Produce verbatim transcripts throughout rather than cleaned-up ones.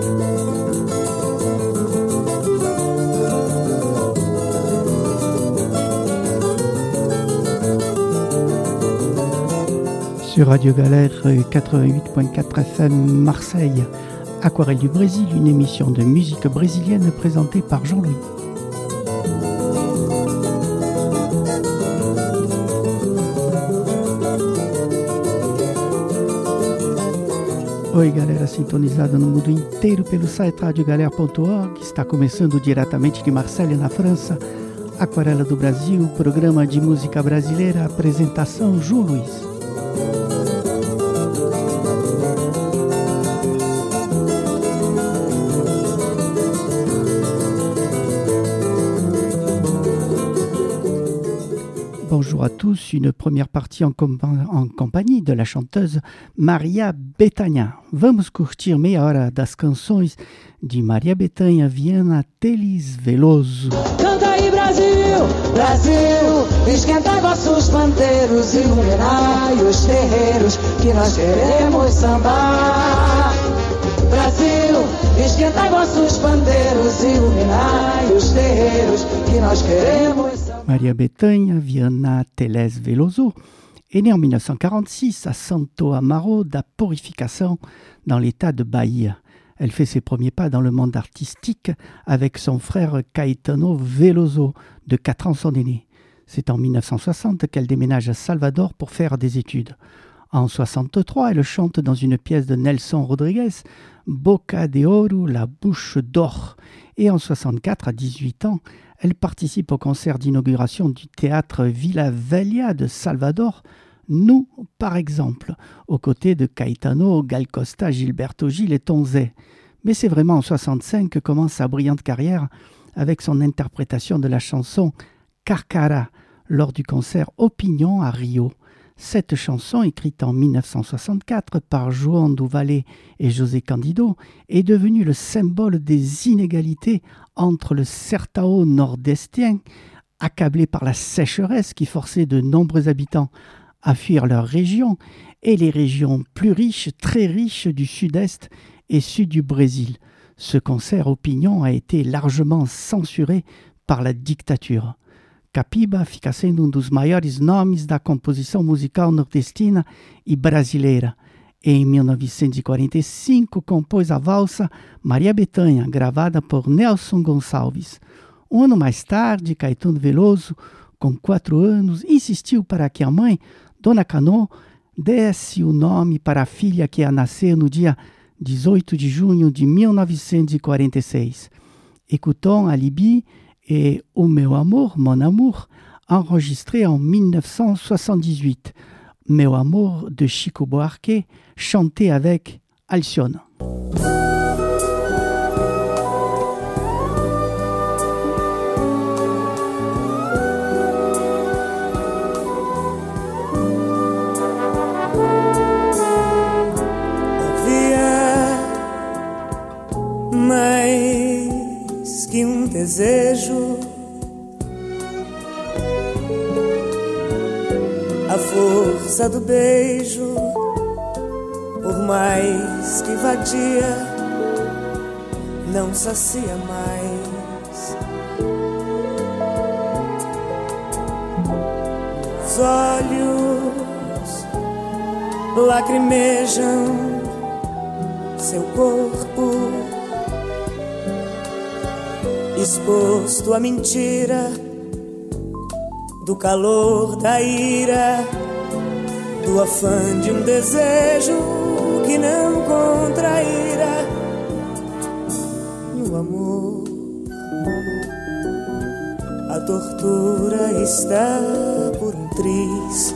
Sur Radio Galère quatre-vingt-huit point quatre F M Marseille, Aquarelle du Brésil, une émission de musique brésilienne présentée par Jean-Louis. Oi, galera sintonizada no mundo inteiro pelo site radio galère ponto org. Está começando diretamente de Marseille, na França, Aquarela do Brasil, programa de música brasileira, apresentação João Luiz. Bonjour à tous, une première partie en, compa- en compagnie de la chanteuse Maria Bethânia. Vamos curtir meia hora das canções de Maria Bethânia Viana Teles Veloso. Canta aí Brasil, Brasil, esquenta vossos pandeiros, iluminai os terreiros que nós queremos sambar. Brasil, esquenta vossos pandeiros, iluminai os terreiros que nós queremos sambar. Maria Bethânia Viana Teles Veloso est née en mille neuf cent quarante-six à Santo Amaro da Purificação, dans l'état de Bahia. Elle fait ses premiers pas dans le monde artistique avec son frère Caetano Veloso, de quatre ans son aîné. C'est en mille neuf cent soixante qu'elle déménage à Salvador pour faire des études. En soixante-trois, elle chante dans une pièce de Nelson Rodrigues, Boca de Ouro, la bouche d'or. Et en soixante-quatre, à dix-huit ans, elle participe au concert d'inauguration du théâtre Villa Velha de Salvador, Nous, par exemple, aux côtés de Caetano, Gal Costa, Gilberto Gil et Tom Zé. Mais c'est vraiment en soixante-cinq que commence sa brillante carrière avec son interprétation de la chanson Carcara lors du concert Opinion à Rio. Cette chanson, écrite en mille neuf cent soixante-quatre par João do Valle et José Candido, est devenue le symbole des inégalités entre le Sertão nordestien, accablé par la sécheresse qui forçait de nombreux habitants à fuir leur région, et les régions plus riches, très riches du sud-est et sud du Brésil. Ce concert Opinion a été largement censuré par la dictature. Capiba fica sendo um dos maiores nomes da composição musical nordestina e brasileira. Em mil novecentos e quarenta e cinco, compôs a valsa Maria Bethânia, gravada por Nelson Gonçalves. Um ano mais tarde, Caetano Veloso, com quatro anos, insistiu para que a mãe, Dona Cano, desse o nome para a filha que ia nascer no dia dezoito de junho de mil novecentos e quarenta e seis. Écoutons Alibi et O Meu Amor, Mon Amour, enregistré en mille neuf cent soixante-dix-huit. Meu Amor de Chico Buarque, chanté avec Alcione. Havia mais que um desejo, a força do beijo, por mais que vadia, não sacia mais. Os olhos lacrimejam seu corpo, exposto à mentira do calor da ira, do afã de um desejo que não contraíra. No amor, a tortura está por um triz,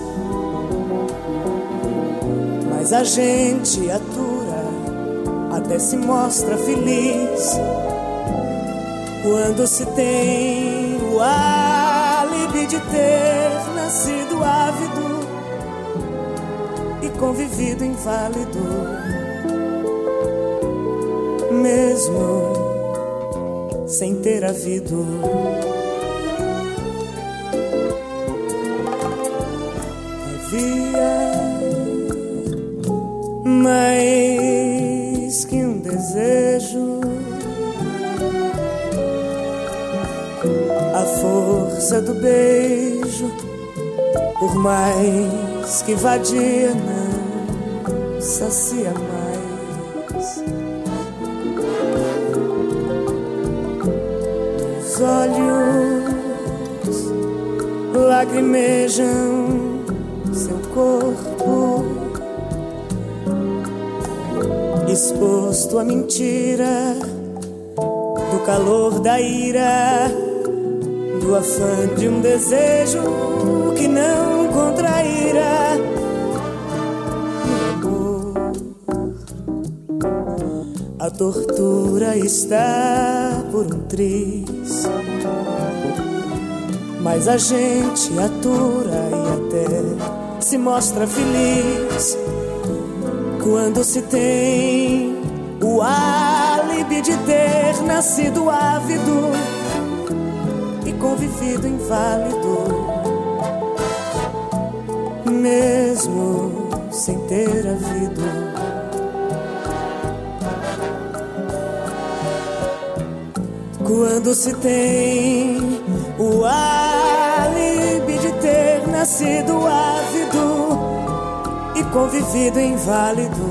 mas a gente atura, até se mostra feliz quando se tem o álibi de ter nascido ávido e convivido inválido, mesmo sem ter havido. Havia mais que um desejo, desejo, a força do beijo, por mais que vadia, não sacia mais. Os olhos lacrimejam seu corpo, exposto à mentira, do calor da ira, do afã de um desejo que não contraíra. No amor, a tortura está por um triz, mas a gente atura e até se mostra feliz quando se tem o álibi de ter nascido ávido e convivido inválido, mesmo sem ter havido. Quando se tem o álibi de ter nascido ávido e convivido inválido,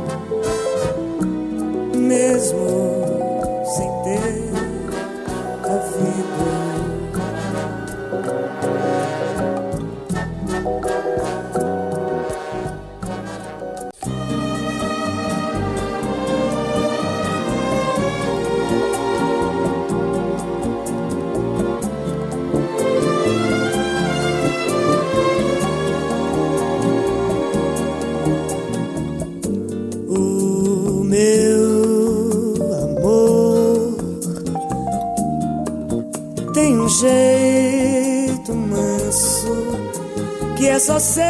mesmo sem ter havido. Jeito manso que é só seu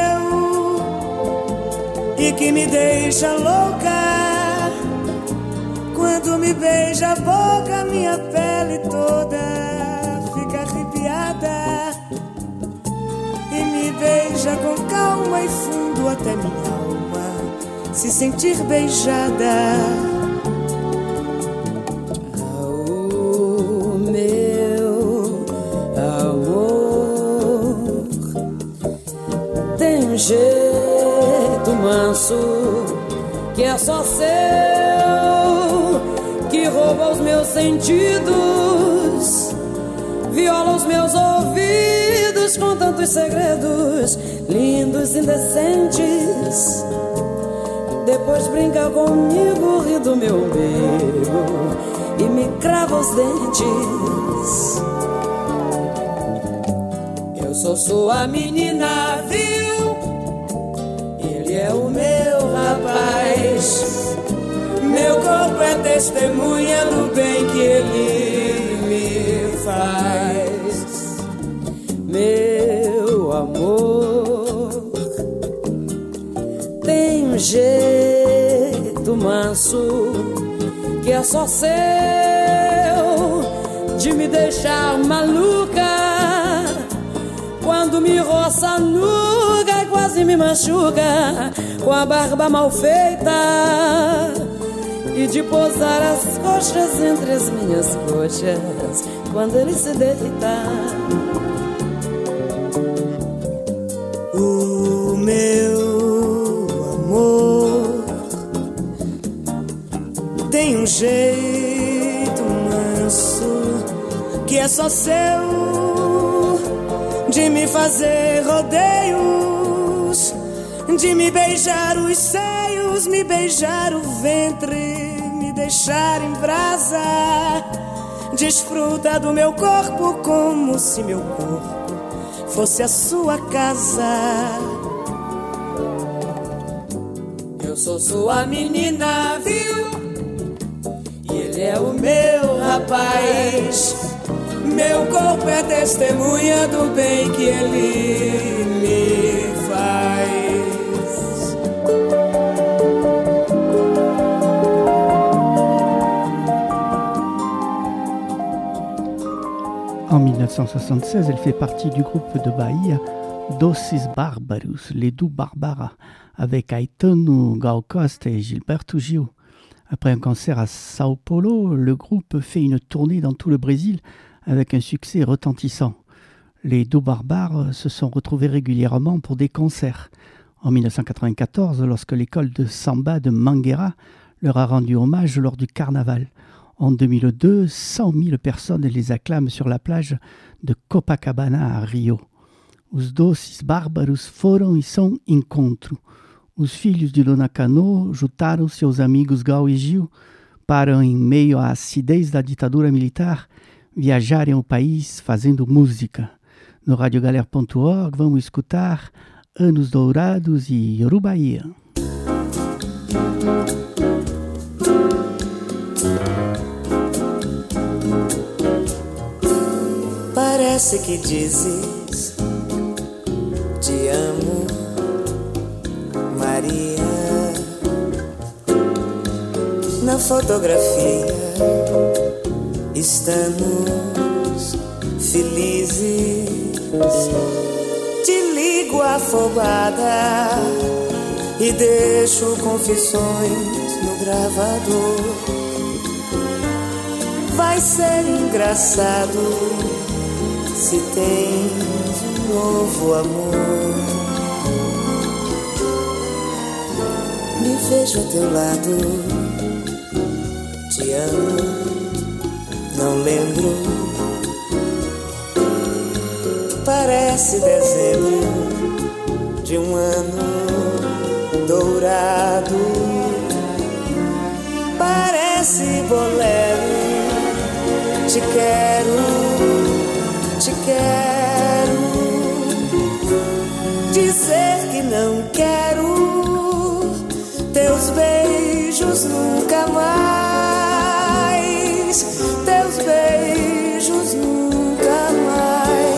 e que me deixa louca. Quando me beija a boca, minha pele toda fica arrepiada e me beija com calma e fundo até minha alma se sentir beijada. Jeito manso que é só seu, que rouba os meus sentidos, viola os meus ouvidos com tantos segredos lindos e indecentes. Depois brinca comigo, ri do meu umbigo e me crava os dentes. Eu sou sua menina, viu? É o meu rapaz, meu corpo é testemunha do bem que ele me faz. Meu amor tem um jeito manso que é só seu de me deixar maluca. Quando me roça nuga e quase me machuca com a barba mal feita e de pousar as coxas entre as minhas coxas quando ele se deita. O meu amor tem um jeito manso que é só seu de me fazer rodeios, de me beijar os seios, me beijar o ventre, me deixar em brasa. Desfruta do meu corpo como se meu corpo fosse a sua casa. Eu sou sua menina, viu? E ele é o meu rapaz. Meu corpo é testemunha do bem que ele me faz. En mille neuf cent soixante-seize, elle fait partie du groupe de Bahia Doces Bárbaros, les Doux Barbara, avec Aitano Gal Costa et Gilberto Gil. Après un concert à Sao Paulo, le groupe fait une tournée dans tout le Brésil avec un succès retentissant. Les Do Barbares se sont retrouvés régulièrement pour des concerts. En mille neuf cent quatre-vingt-quatorze, lorsque l'école de samba de Mangueira leur a rendu hommage lors du carnaval. En deux mille deux, cent mille personnes les acclament sur la plage de Copacabana à Rio. Os doces bárbaros foram e são encontro. Os filhos de Dona Cano juntaram-se aos amigos Gal e Gil para, em meio à acidez da ditadura militar, viajarem o país fazendo música. No radiogalera ponto org vamos escutar Anos Dourados e Yorubaía. Parece que dizes te amo, Maria. Na fotografia estamos felizes. Te ligo afobada e deixo confissões no gravador. Vai ser engraçado se tens um novo amor. Me vejo ao teu lado, te amo, não lembro. Parece dezembro de um ano dourado. Parece bolero, te quero, te quero. Dizer que não quero teus beijos nunca mais, teus beijos nunca mais.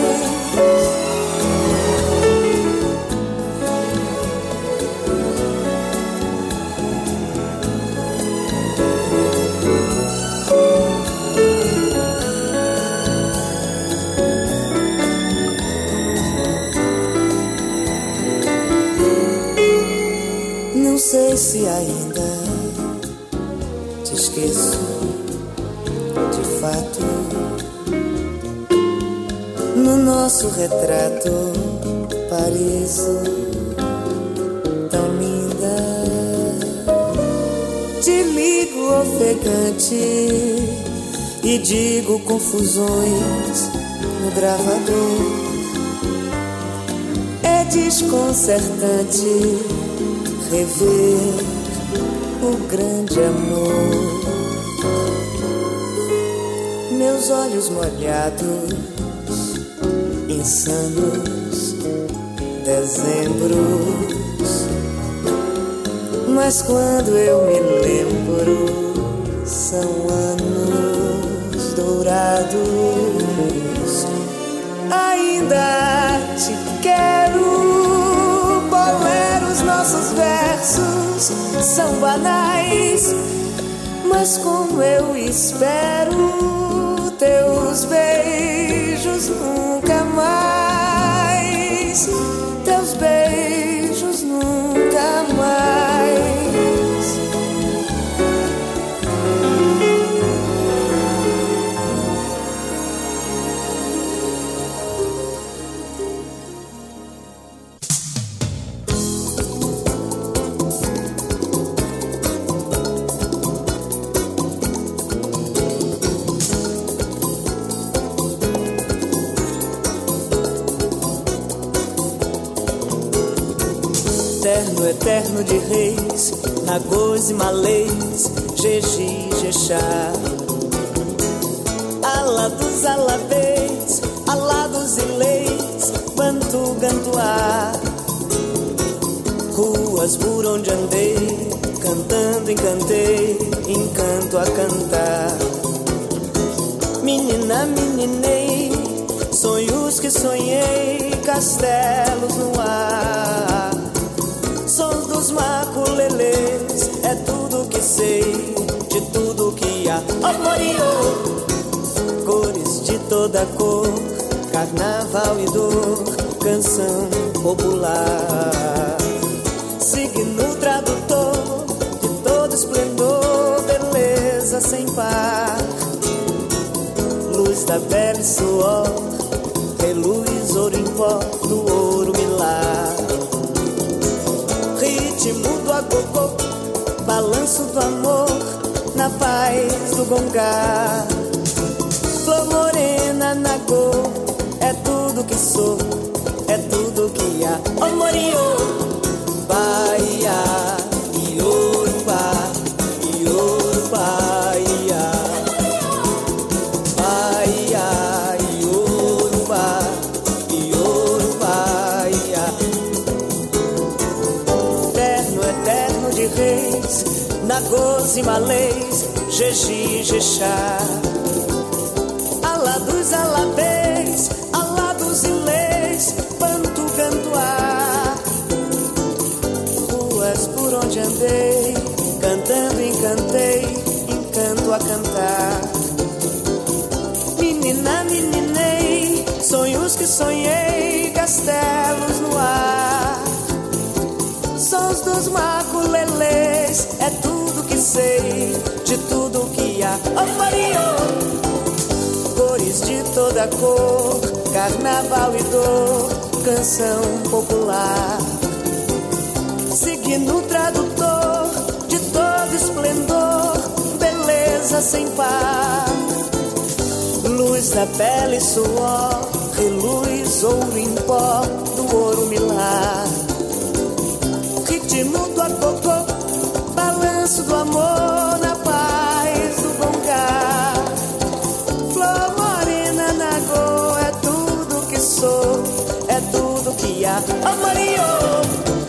Não sei se ainda te esqueço de fato. No nosso retrato pareço tão linda. Te ligo ofegante e digo confusões no gravador. É desconcertante rever o grande amor. Meus olhos molhados, insanos dezembros. Mas quando eu me lembro, são anos dourados. Ainda te quero. Boleros, nossos versos são banais, mas como eu espero teus beijos nunca mais, teus beijos nunca mais. Eterno, eterno de reis, Nagôs e Malês, Jeji, Jexá. Alá dos alabês, Alá dos ilês, Bantu, Gantuá. Ruas por onde andei, cantando encantei, encanto a cantar. Menina, meninei, sonhos que sonhei, castelos no ar. Sons dos maculelês, é tudo que sei, de tudo que há. Oh, Moriô! Cores de toda cor, carnaval e dor, canção popular. Signo tradutor de todo esplendor, sem par. Luz da pele, suor, reluz, ouro em pó, do ouro milar. Ritmo do agogô, balanço do amor, na paz do gongá. Flor morena na go, é tudo que sou, é tudo que há. Oh, Moriô, Bahia, Iorubá, Iorubá, Ia. Bahia, Iorubá, Iorubá, Ia. Eterno, eterno de reis, Nagôs e Malês, Jeji, Jexá. Alá dos alabês, alá dos ilês, Bantu, Gantuá. Ruas por onde andei, cantando encantei, encanto a cantar. Menina, meninei, sonhos que sonhei, castelos no ar. Sons dos maculelês, é tudo que sei, de tudo que há. Oh, Mario! Cores de toda cor, carnaval e dor, canção popular. Signo tradutor de todo esplendor, beleza sem par. Luz da pele, suor, reluz, ouro em pó, do ouro milar. Ritmo do agogô, balanço do amor, na paz do gongá. Flor morena na go, é tudo que sou, é tudo que há. Oh, Mario,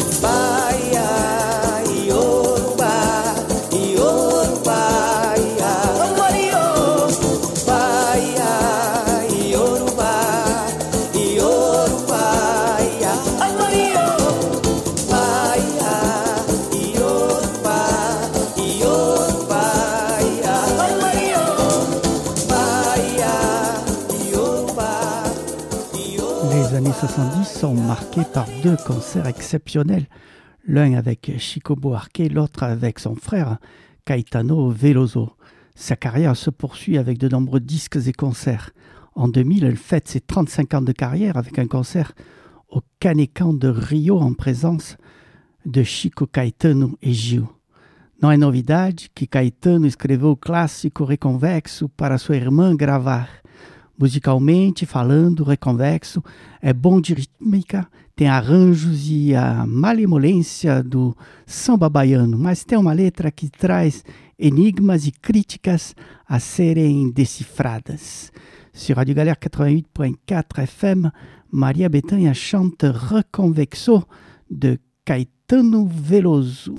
Bahia, Iorubá, Iorubá, Ia. Oh, Mario, Bahia, Iorubá, Iorubá, Ia. Oh, Mario, Bahia, Iorubá, Iorubá, Ia. Oh, Mario, Bahia, Iorubá, Iorubá. Les années soixante-dix sont marquées par deux concerts exceptionnels, l'un avec Chico Buarque, l'autre avec son frère Caetano Veloso. Sa carrière se poursuit avec de nombreux disques et concerts. En deux mille, elle fête ses trente-cinq ans de carrière avec un concert au Canecan de Rio en présence de Chico, Caetano e Gil. Não é novidade que Caetano escreveu o clássico Reconvexo para sua irmã gravar. Musicalmente falando, Reconvexo é bom de rítmica, tem arranjos e a malemolência do samba baiano, mas tem uma letra que traz enigmas e críticas a serem decifradas. Sur Radio Galère quatre-vingt-huit point quatre F M, Maria Bethânia chante Reconvexo de Caetano Veloso.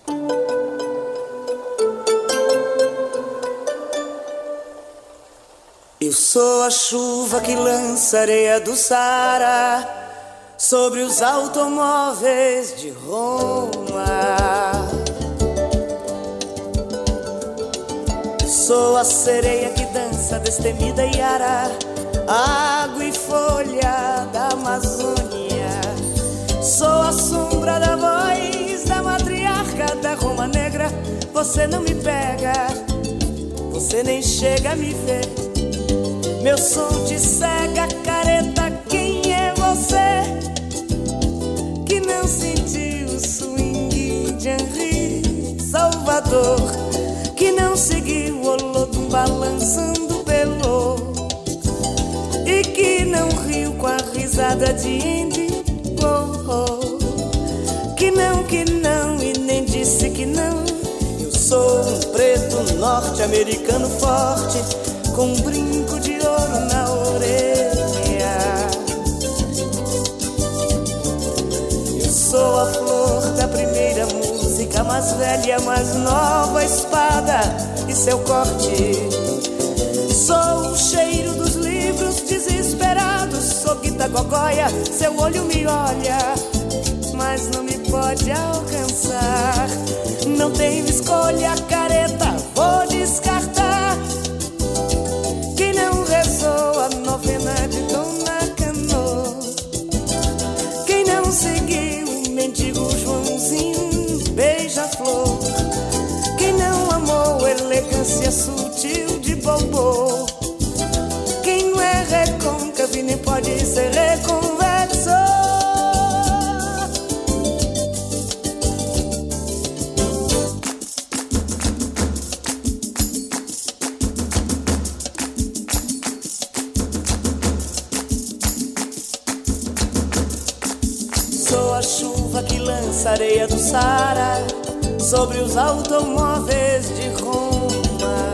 Eu sou a chuva que lança areia do Saara sobre os automóveis de Roma. Sou a sereia que dança destemida e ara, água e folha da Amazônia. Sou a sombra da voz da matriarca da Roma Negra. Você não me pega, você nem chega a me ver. Meu som te cega, careta, quem é você? Que não sentiu o swing de Henri Salvador, que não seguiu o Olodum balançando pelo, e que não riu com a risada de Indy, oh, oh. Que não, que não, e nem disse que não. Eu sou um preto norte-americano forte, com um brinco de ouro na orelha. Eu sou a flor da primeira música, mais velha, mais nova espada e seu corte. Sou o cheiro dos livros desesperados, sou Guita Gogóia, seu olho me olha, mas não me pode alcançar. Não tenho escolha, careta, vou descartar. Quem não rezou a novena de Dona Cano, quem não seguiu o mendigo Joãozinho beija-flor, quem não amou elegância sua chuva que lança areia do Saara sobre os automóveis de Roma.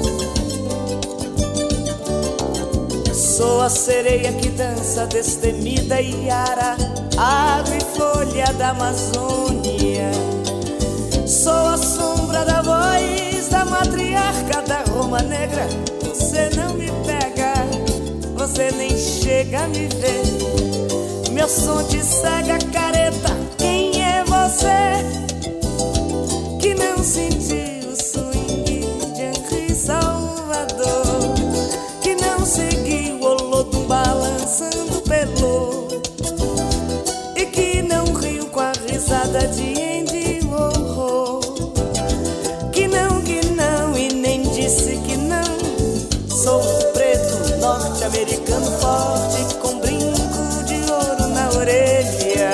Sou a sereia que dança destemida e ara, água e folha da Amazônia. Sou a sombra da voz da matriarca da Roma Negra. Você não me pega, você nem chega a me ver. Meu som te cega, careta. Quem é você que não sentiu o swing de Henri Salvador, que não seguiu o Olodum balançando pelo, e que não riu com a risada de Andy Warhol, que não, que não e nem disse que não? Sou preto, norte-americano forte, com brinco de ouro na orelha.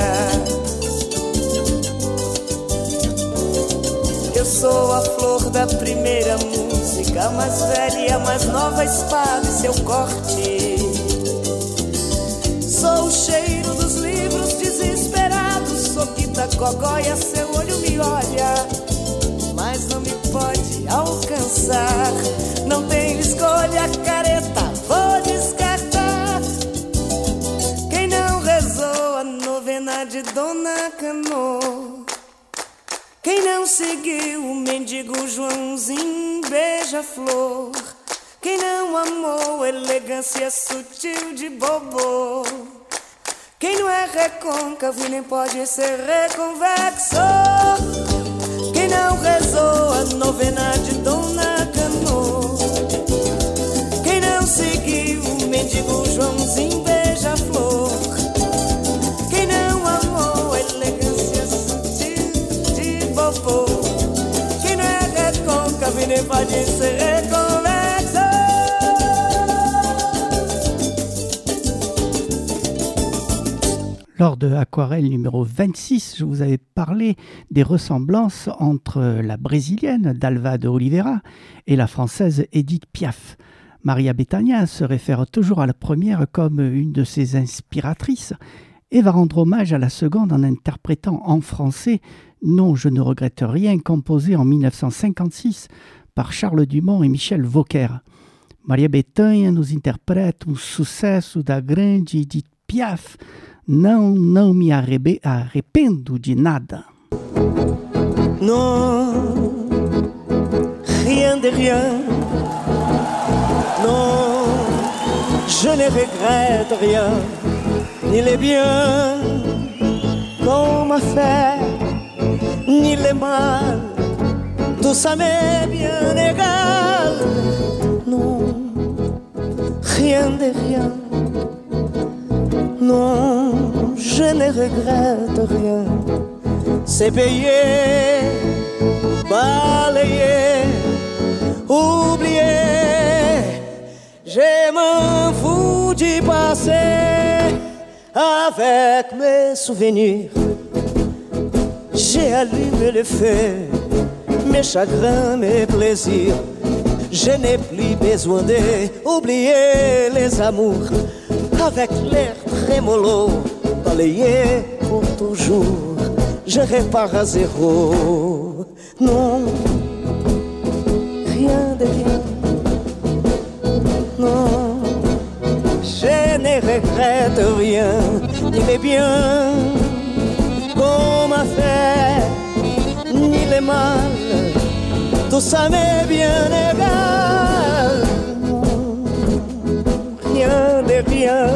Eu sou a flor da primeira música, mais velha e a mais nova espada e seu corte. Sou o cheiro dos livros desesperados, sou Kita Cogóia, seu olho me olha, mas não me pode alcançar. Não tenho escolha, careta, vou descartar. Quem não rezou a novena de Dona Cano, quem não seguiu o mendigo Joãozinho Beija-Flor, quem não amou a elegância sutil de Bobô, quem não é recôncavo e nem pode ser reconvexo, quem não rezou a novena de Dona Cano, quem não seguiu o mendigo Joãozinho Beija-Flor, quem não amou a elegância sutil de Bobô, quem não é recôncavo e nem pode ser reconvexo. Lors de Aquarelle numéro vingt-six, je vous avais parlé des ressemblances entre la brésilienne Dalva de Oliveira et la française Edith Piaf. Maria Bethânia se réfère toujours à la première comme une de ses inspiratrices et va rendre hommage à la seconde en interprétant en français « Non, je ne regrette rien » composé en mille neuf cent cinquante-six par Charles Dumont et Michel Vauquer. Maria Bethânia nous interprète um sucesso da grande Edith Piaf, Não, não me arrebe, arrependo de nada. Non, rien de rien. Non, je ne regrette rien, ni les biens qu'on m'a fait, ni les mal. Tout ça m'est bien égal. Non, rien de rien. Non, je ne regrette rien. C'est payé, balayé, oublié. Je m'en fous du passé avec mes souvenirs. J'ai allumé le feu, mes chagrins, mes plaisirs. Je n'ai plus besoin d'oublier les amours. Avec l'air trémolo, balayé pour toujours, je répare à zéro. Non, rien de rien. Non, je ne regrette rien, ni les biens qu'on m'a fait, ni les mal. Tout ça m'est bien égal. Rien de rien.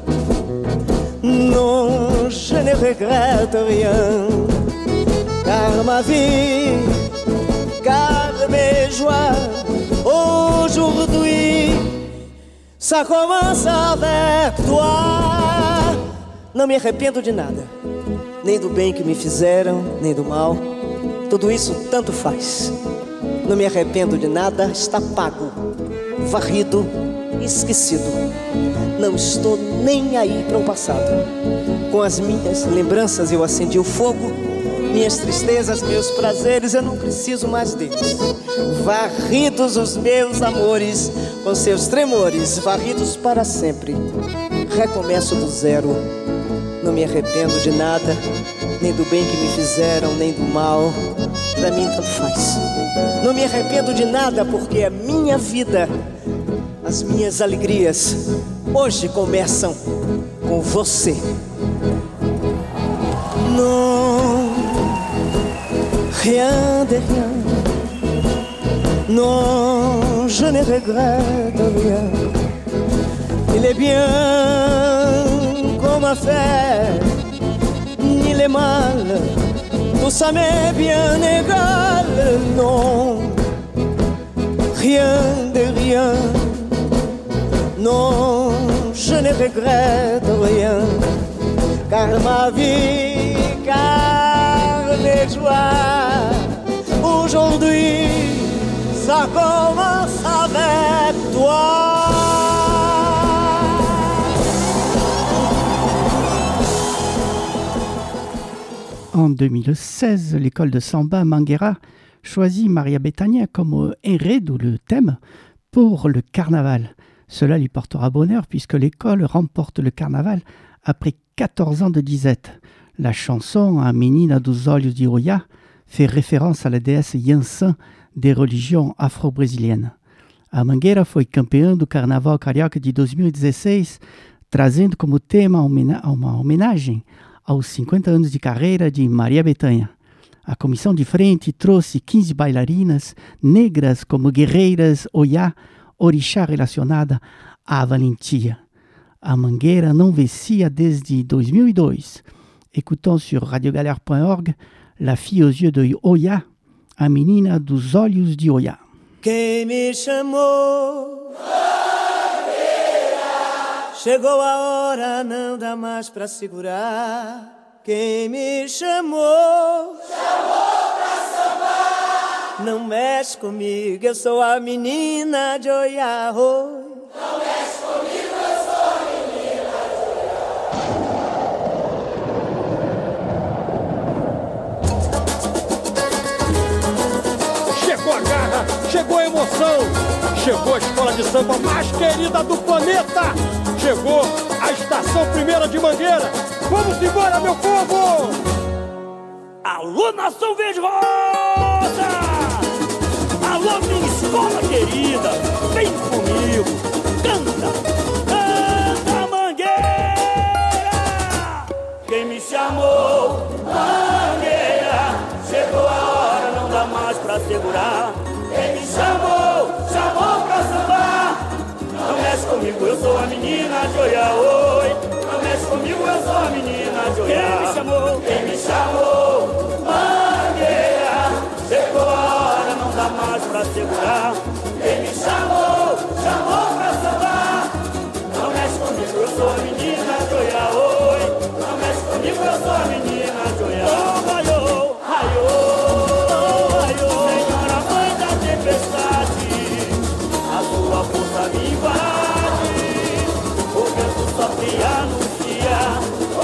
Non, je ne regrette rien. Car ma vie, car mes joies, aujourd'hui, ça commence avec toi. Não me arrependo de nada, nem do bem que me fizeram, nem do mal. Tudo isso tanto faz. Não me arrependo de nada, está pago, varrido, esquecido. Não estou nem aí para o passado. Com as minhas lembranças eu acendi o fogo. Minhas tristezas, meus prazeres, eu não preciso mais deles. Varridos os meus amores, com seus tremores, varridos para sempre. Recomeço do zero, Não me arrependo de nada, nem do bem que me fizeram, nem do mal. Pra mim tanto faz. Não me arrependo de nada, porque a minha vida, as minhas alegrias, hoje começam com você. Non, rien de rien. Non, je ne regrette rien. Il est bien qu'on m'a fait, ni les mal, tout ça m'est bien égal. Non, rien de rien. Non, je ne regrette rien, car ma vie, car les joies, aujourd'hui, ça commence avec toi. En deux mille seize, l'école de samba Mangueira choisit Maria Bethânia comme enredo, le thème, pour le carnaval. Cela lui portera bonheur puisque l'école remporte le carnaval après quatorze ans de disette. La chanson A Menina dos Olhos de Oiá fait référence à la déesse Yansan des religions afro-brésiliennes. A Mangueira foi campeã do Carnaval Carioca de dois mil e dezesseis, trazendo como tema uma homenagem aos cinquenta anos de carreira de Maria Bethânia. A comissão de frente trouxe quinze bailarinas negras como guerreiras Oiá, orixá relacionada à valentia. A Mangueira não vencia desde dois mil e dois. Écoutons sur radiogalère ponto org La fille aux yeux de Oiá, a menina dos olhos de Oiá. Quem me chamou? Mangueira. Chegou a hora, não dá mais pra segurar. Quem me chamou? Chamou pra sambar. Não mexe comigo, eu sou a menina de Oiá. Não mexe comigo, eu sou a menina de Oiá. Chegou a garra, chegou a emoção, chegou a escola de samba mais querida do planeta. Chegou a estação primeira de Mangueira. Vamos embora, meu povo! Alô, nação verde rosa! Alô, minha escola querida! Vem comigo! Canta! Canta, Mangueira! Quem me chamou? Mangueira! Chegou a hora, não dá mais pra segurar. Quem me chamou? Chamou pra sambar! Não mexe comigo, eu sou a menina de Oiá, oi! Não mexe comigo, eu sou a menina de Oiá. Quem me chamou? Quem me chamou? Mangueira. Chegou a hora, não dá mais pra segurar. Quem me chamou? Chamou pra sambar. Não mexe comigo, eu sou a menina de Oiá, oi! Não mexe comigo, eu sou a menina de Oiá. Oh, raiô, raiô, oh, raiô. Senhora mãe da tempestade, a sua força me invade. O vento só que anuncia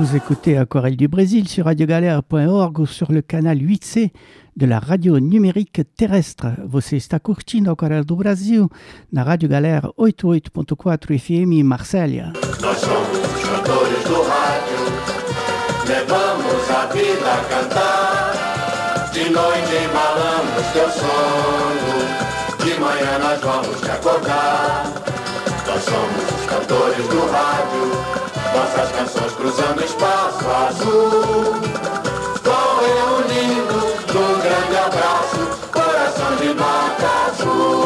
Vous écoutez Aquarelle du Brésil sur radio galère point org ou sur le canal huit C de la radio numérique terrestre. Você está curtindo Aquarelle do Brasil na Rádio Galera oitenta e oito ponto quatro F M em Marsella. Nós somos os cantores do rádio, levamos a vida a cantar. De noite embalamos teu sono, de manhã nós vamos te acordar. Nós somos os cantores do rádio, nossas canções cruzando o espaço azul, vão reunindo num grande abraço, coração de nota azul.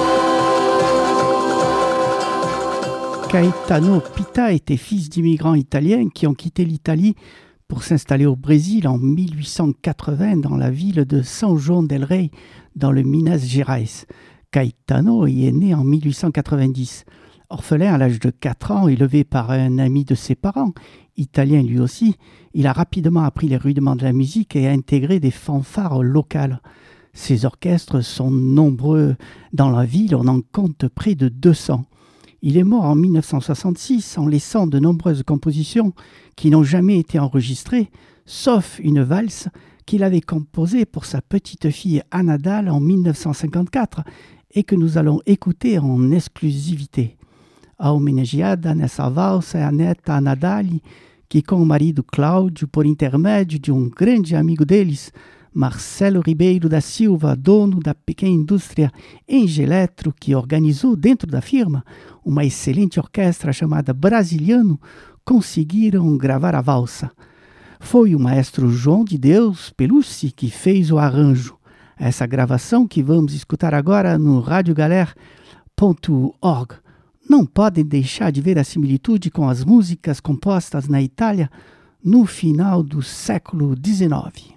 Caetano Pitta était fils d'immigrants italiens qui ont quitté l'Italie pour s'installer au Brésil en mille huit cent quatre-vingts dans la ville de São João del Rei, dans le Minas Gerais. Caetano y est né en mille huit cent quatre-vingt-dix. Orphelin à l'âge de quatre ans, élevé par un ami de ses parents, italien lui aussi, il a rapidement appris les rudiments de la musique et a intégré des fanfares locales. Ses orchestres sont nombreux dans la ville, on en compte près de deux cents. Il est mort en mille neuf cent soixante-six en laissant de nombreuses compositions qui n'ont jamais été enregistrées, sauf une valse qu'il avait composée pour sa petite fille Anna Dahl en mille neuf cent cinquante-quatre et que nous allons écouter en exclusivité. A homenageada nessa valsa é a neta Anna Dahl, que com o marido Cláudio, por intermédio de um grande amigo deles, Marcelo Ribeiro da Silva, dono da pequena indústria Engeletro, que organizou dentro da firma uma excelente orquestra chamada Brasiliano, conseguiram gravar a valsa. Foi o maestro João de Deus Pelucci que fez o arranjo. Essa gravação que vamos escutar agora no radio galère ponto org. Não podem deixar de ver a similitude com as músicas compostas na Itália no final do século dezenove.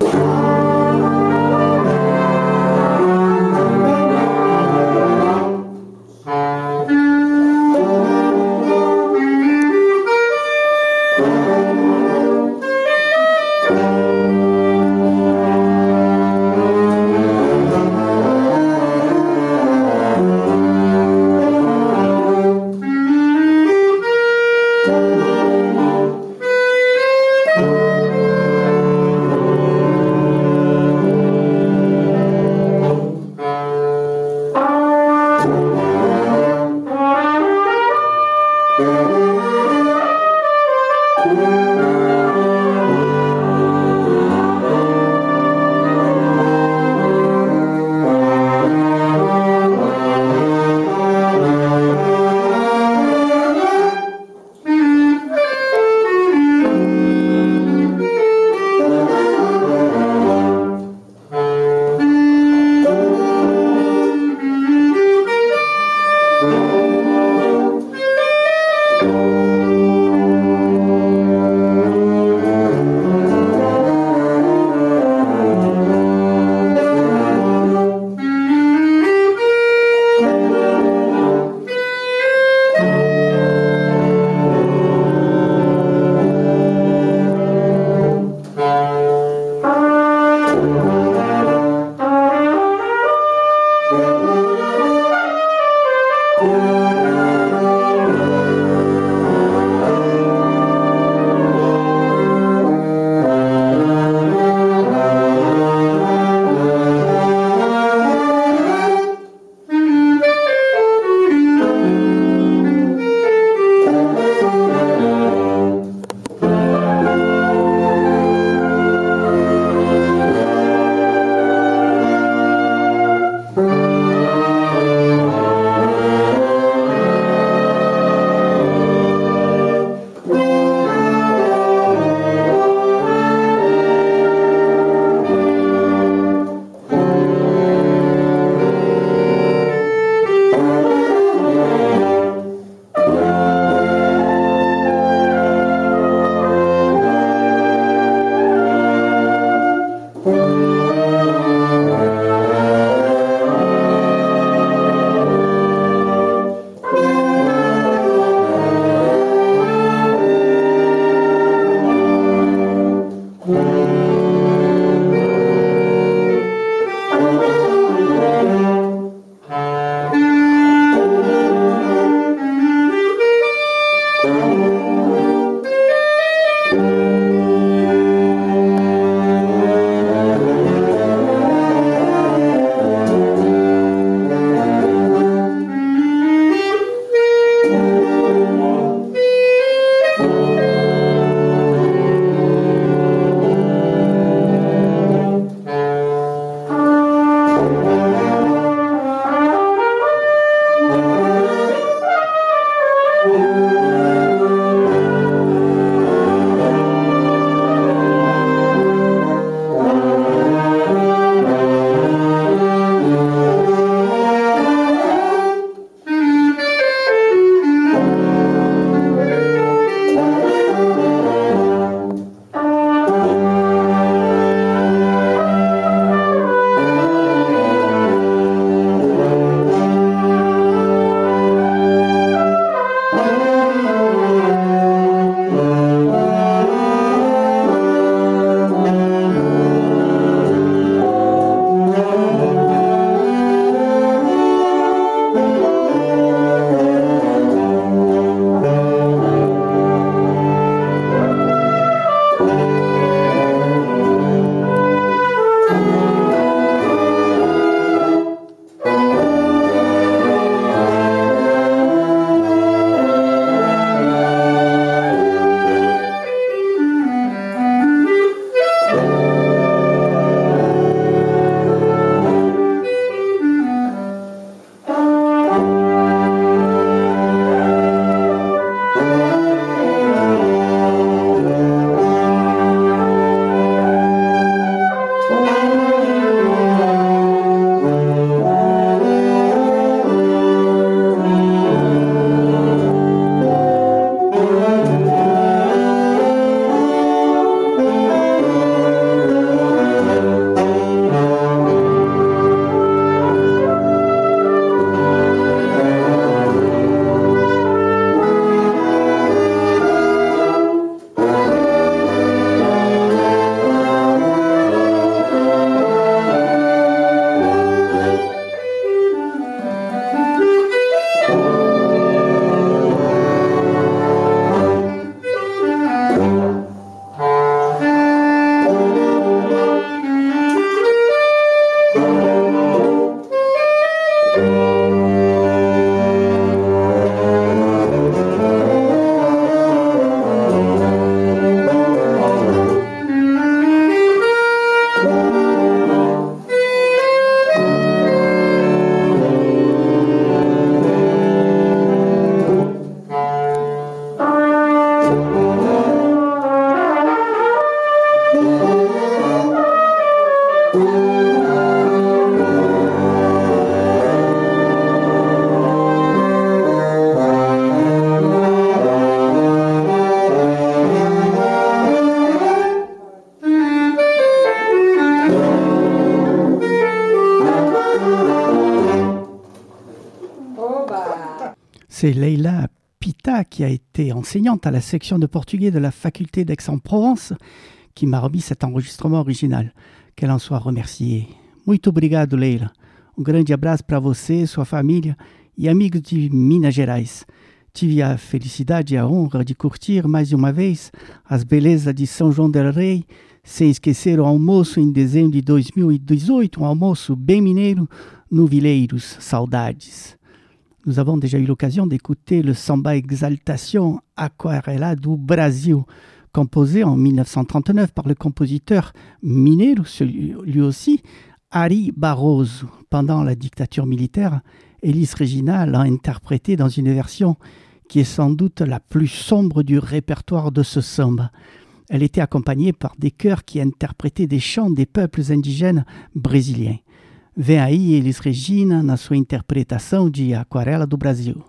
C'est Leila Pita, qui a été enseignante à la section de portugais de la faculté d'Aix-en-Provence, qui m'a remis cet enregistrement original. Qu'elle en soit remerciée. Muito obrigado, Leila. Um grande abraço para você, sua família e amigos de Minas Gerais. Tive a felicidade e a honra de curtir mais uma vez as belezas de São João del Rei, sem esquecer o almoço em dezembro de dois mil e dezoito, um almoço bem mineiro no Vileiros. Saudades. Nous avons déjà eu l'occasion d'écouter le samba Exaltation Aquarela do Brasil, composé en mille neuf cent trente-neuf par le compositeur mineiro, lui aussi, Ari Barroso. Pendant la dictature militaire, Elis Regina l'a interprété dans une version qui est sans doute la plus sombre du répertoire de ce samba. Elle était accompagnée par des chœurs qui interprétaient des chants des peuples indigènes brésiliens. Vem aí Elis Regina na sua interpretação de Aquarela do Brasil.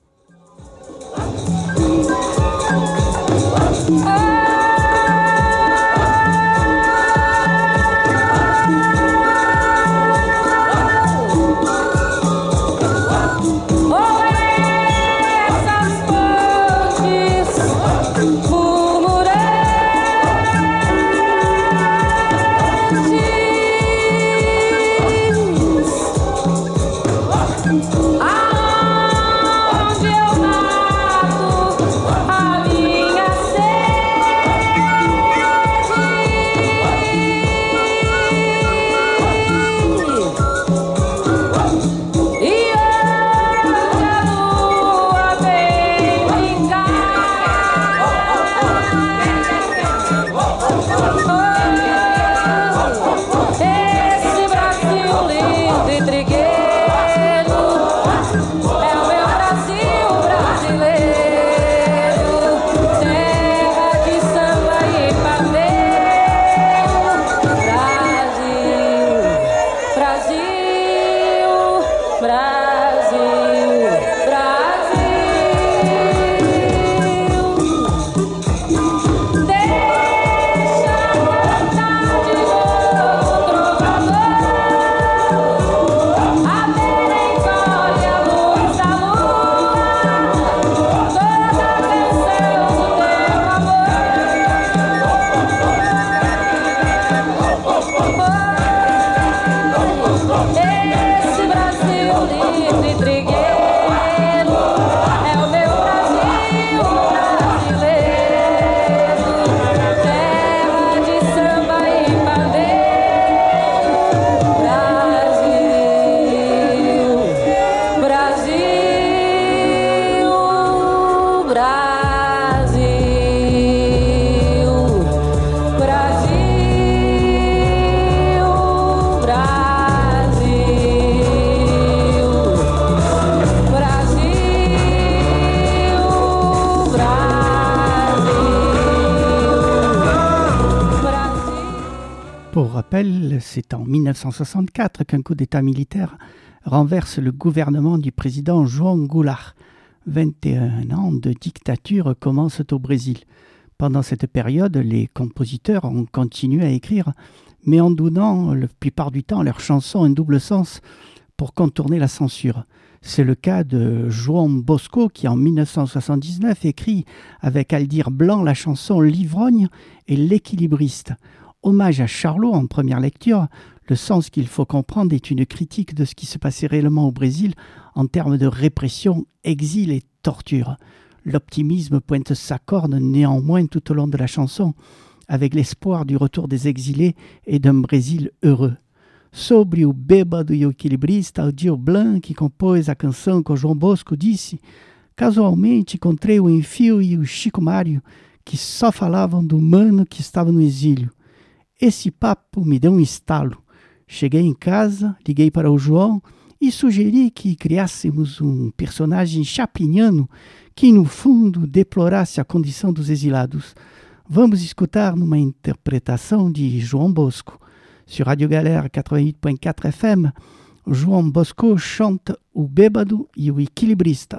C'est en mille neuf cent soixante-quatre qu'un coup d'État militaire renverse le gouvernement du président João Goulart. vingt et un ans de dictature commencent au Brésil. Pendant cette période, les compositeurs ont continué à écrire, mais en donnant la plupart du temps leurs chansons un double sens pour contourner la censure. C'est le cas de João Bosco qui, en mille neuf cent soixante-dix-neuf, écrit avec Aldir Blanc la chanson L'Ivrogne et L'équilibriste. Hommage à Charlot en première lecture, le sens qu'il faut comprendre est une critique de ce qui se passait réellement au Brésil en termes de répression, exil et torture. L'optimisme pointe sa corne néanmoins tout au long de la chanson, avec l'espoir du retour des exilés et d'un Brésil heureux. Sobre o bêbado e o equilibrista, Aldir Blanc, que compôs a canção com João Bosco, disse: casualmente encontrei o Enfio e o Chico Mário, que só falavam do mano que estava no exílio. Esse papo me deu um estalo. Cheguei em casa, liguei para o João e sugeri que criássemos um personagem chapliniano que, no fundo, deplorasse a condição dos exilados. Vamos escutar numa interpretação de João Bosco. Sur Radio Galère quatre-vingt-huit point quatre F M, João Bosco chante O Bêbado e o Equilibrista.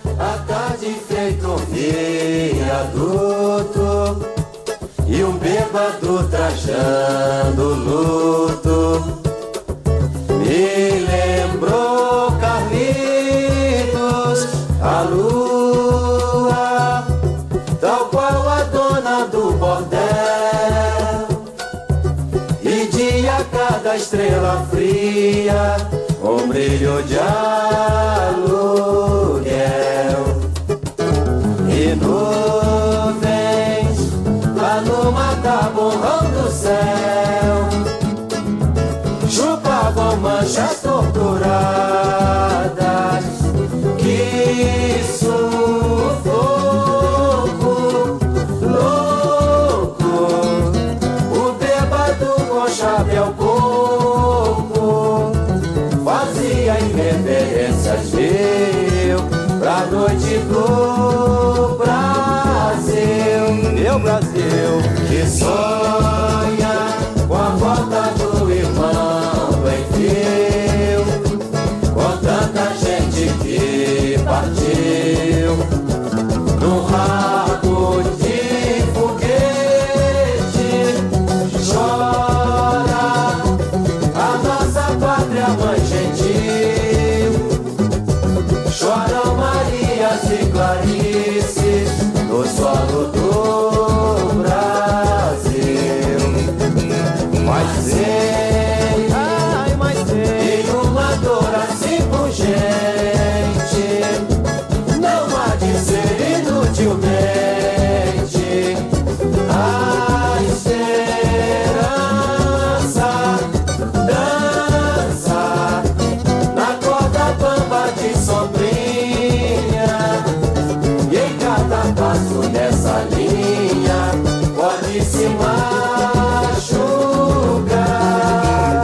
Viaduto e um bêbado bêbado trajando luto me lembrou Carlitos, a lua, tal qual a dona do bordel, e dia cada estrela fria, um brilho de aluguel, e nuvens lá no mataborrão do céu chupavam manchas torturadas. Que sufoco louco, o bêbado com chapéu coco fazia irreverências mil pra noite do Brasil. Meu Brasil que sonha com a volta do irmão do Enfio, com tanta gente que partiu num rabo de foguete. Chora a nossa pátria mãe gentil, choram Marias e Clarices no solo do Brasil. Mas sei, ai, mas sei, e uma dor assim pungente não há de ser inutilmente a esperança dança na corda bamba de sombrinha, e em cada passo dessa linha pode se machucar.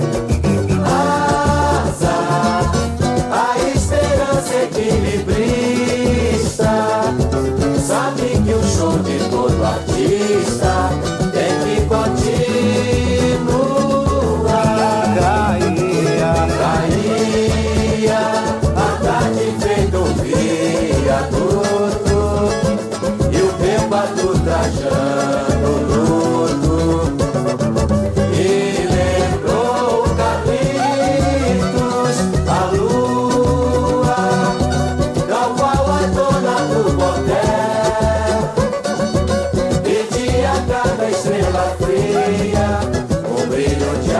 Azar, a esperança equilibrista sabe que o show de todo artista tem que continuar. Caía, caía a tarde feito um viaduto, e o bêbado trajando luto me lembrou Carlitos, a lua, tal qual a dona do bordel, e dia cada estrela fria, um brilho de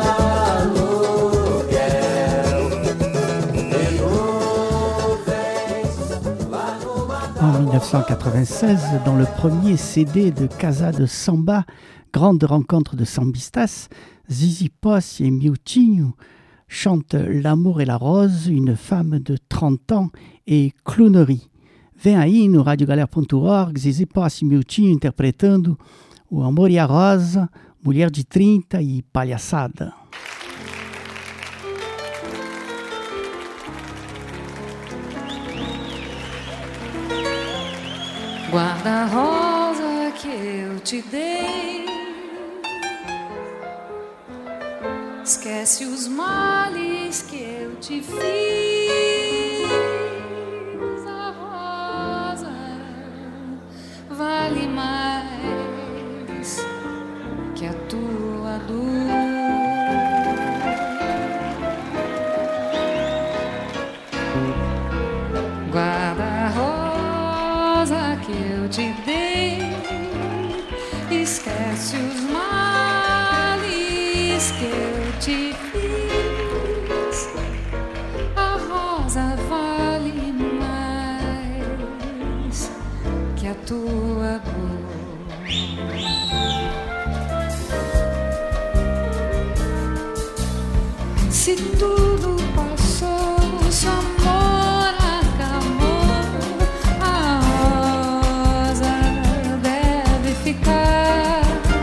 aluguel, e nuvens lá no En mille neuf cent quatre-vingt-seize, dans le premier C D de Casa de Samba, grande rencontre de sambistas, Zizi Posse et Miutinho chantent L'amour et la rose, une femme de trente ans et clownerie. Vem aí no rádio galera ponto org, Zizi Posse e Miutinho interpretando O Amor e a Rosa, Mulher de trinta e Palhaçada. Guarda a rosa que eu te dei, esquece os males que eu te fiz. A rosa vale mais que a tua dor. Guarda a rosa que eu te dei, esquece os males que eu te fiz. A rosa vale mais que a tua dor. Se tudo passou, seu amor acabou, a rosa deve ficar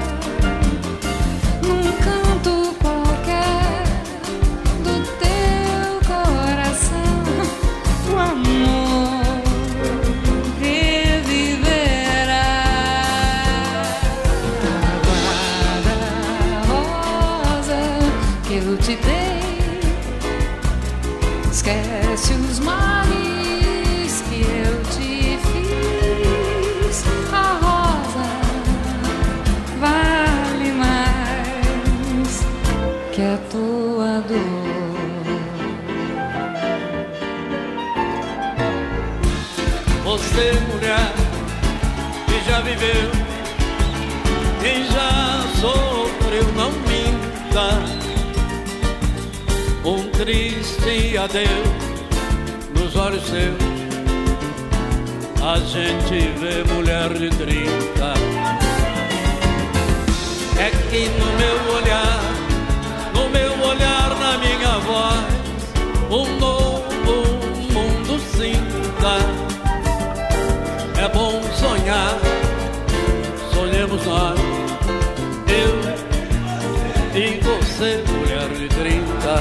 num canto qualquer do teu coração. O amor reviverá. Guarda a rosa que eu te dei, você, mulher, que já viveu, que já sofreu, não minta. Um triste adeus nos olhos seus, a gente vê mulher de trinta. É que no meu olhar, no meu olhar, na minha voz, um novo mundo sinta. É bom sonhar, sonhemos nós, eu e você, mulher de trinta.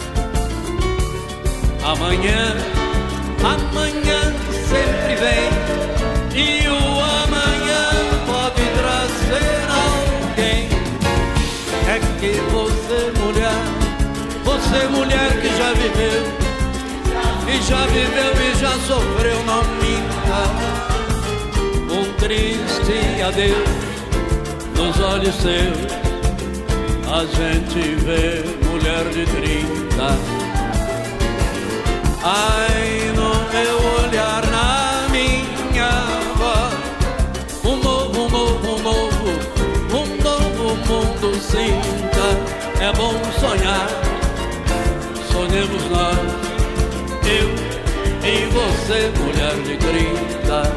Amanhã, amanhã sempre vem, e o amanhã pode trazer alguém. É que você, mulher, você, mulher que já viveu, e já viveu e já sofreu, não minta. Um triste adeus nos olhos seus, a gente vê mulher de trinta. Ai, no meu olhar, na minha voz, um novo, um novo, um novo, um novo mundo sinta. É bom sonhar, sonhemos nós, eu e você, mulher de trinta.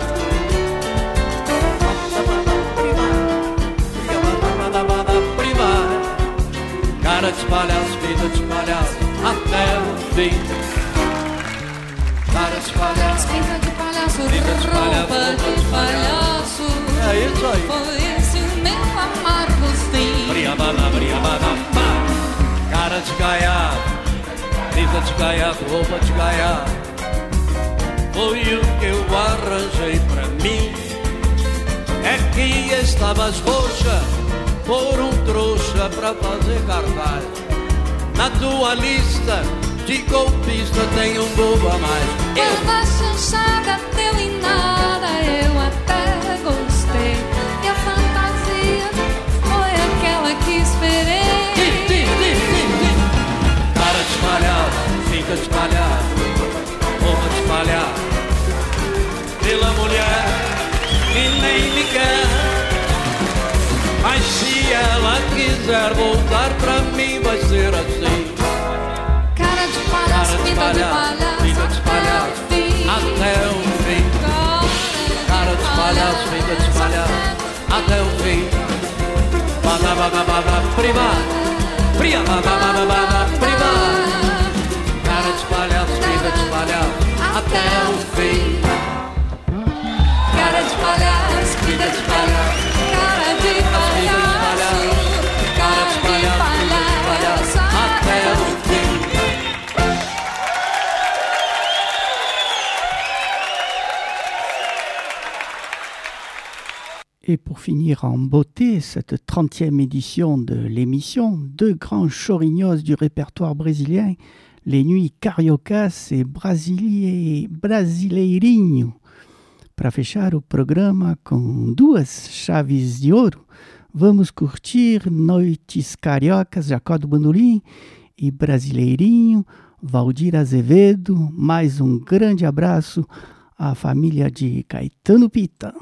Cara de palhaço, vida de palhaço, até o fim. Cara de palhaço, pinta de palhaço, pinta de palhaço, roupa de palhaço. É isso aí. Foi esse o meu amargo sim. Briabana, briabana, pá. Cara de gaiato, pinta de gaiato, roupa de gaiato. Foi o que eu arranjei pra mim. É que estavas roxa por um trouxa pra fazer cartaz. Na tua lista de golpista tem um bobo a mais. Toda chanchada deu em nada, eu até gostei. E a fantasia foi aquela que esperei. Diz, diz, diz, diz, diz. Cara de palhaço, fica de palhaço, roupa de palhaço, pela mulher que nem me quer. Mas se ela quiser voltar pra mim, vai ser assim. Cara de palhaço, pinta de palhaço, pinta de palhaço, até o fim. Cara de palhaço, pinta de palhaço, até o fim. Bada, bada, bada, privada, fria, bada, bada, bada, privada. Cara de palhaço, pinta de palhaço, até o fim. Cara de palhaço, pinta de palhaço, cara de palhaço, cara de palhaço, até o fim. Et pour finir en beauté, cette trentième édition de l'émission, deux grands chorinhos du répertoire brésilien, les nuits cariocas et brasilie... brasileirinho. Para fechar o programa com duas chaves de ouro, vamos curtir Noites Cariocas, Jacó do Bandolim e Brasileirinho, Valdir Azevedo. Mais um grande abraço à família de Caetano Pita.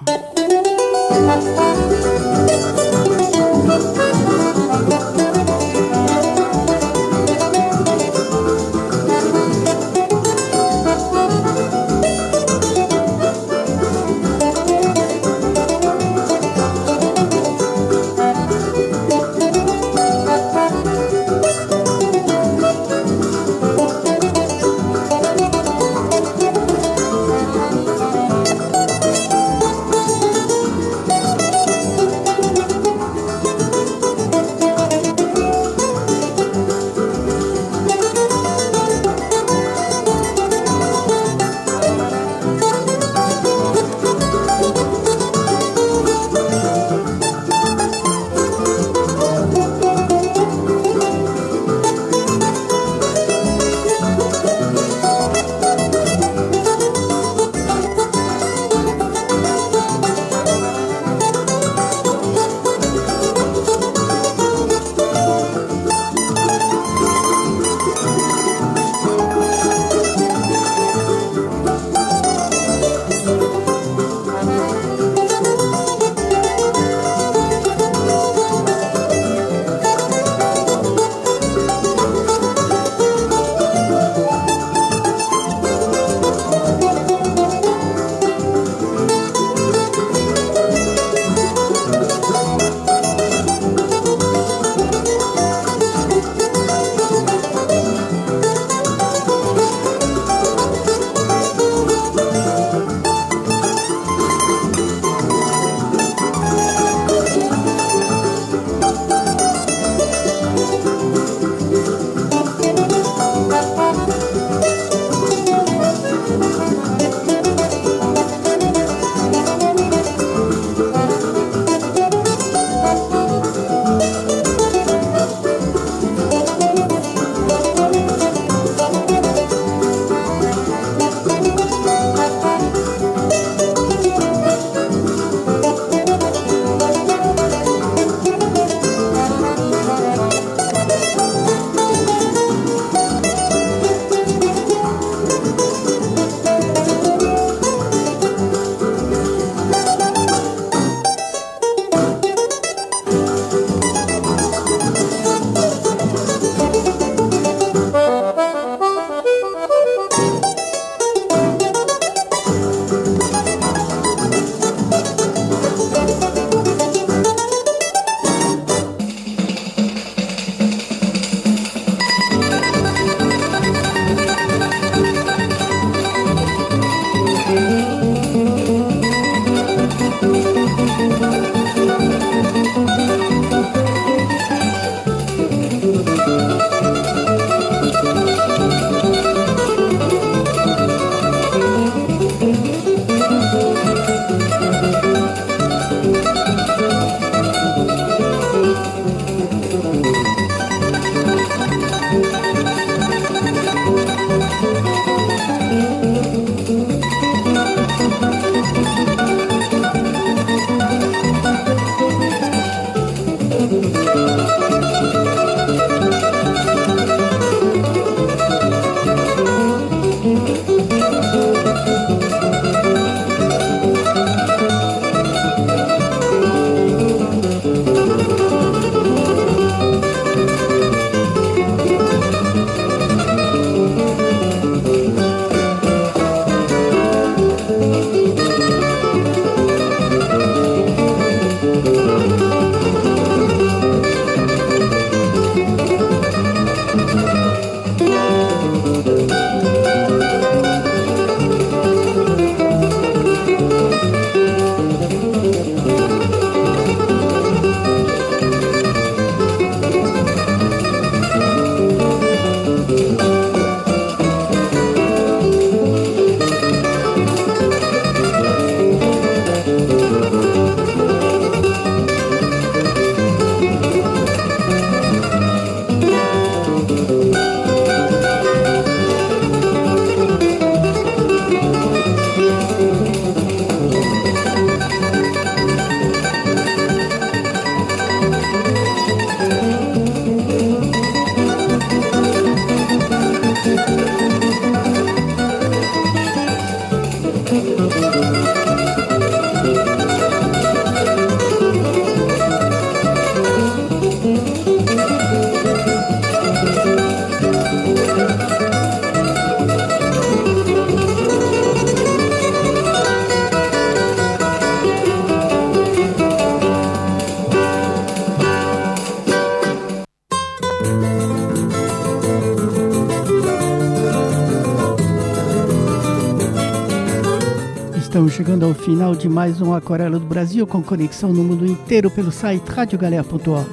Estamos chegando ao final de mais um Aquarela do Brasil, com conexão no mundo inteiro pelo site radio galère ponto org.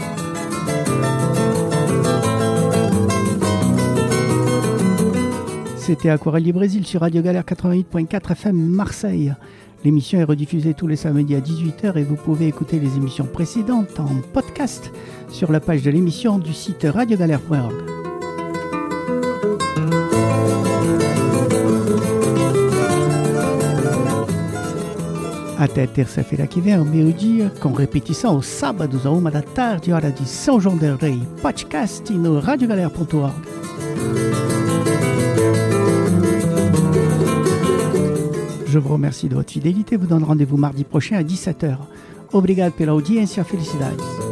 C'était Aquarelle du Brésil sur Radio Galère quatre-vingt-huit point quatre F M Marseille. L'émission est rediffusée tous les samedis à dix-huit heures et vous pouvez écouter les émissions précédentes en podcast sur la page de l'émission du site radio galère point org. Até terça-feira que vem, ao meio-dia, com repetição aos sábados à uma da tarde, hora de São João del Rei. Podcast no radio galère ponto org. Je vous remercie de votre fidélité. Vous donne rendez-vous mardi prochain à dix-sept heures. Obrigado pela audiência. Felicidades.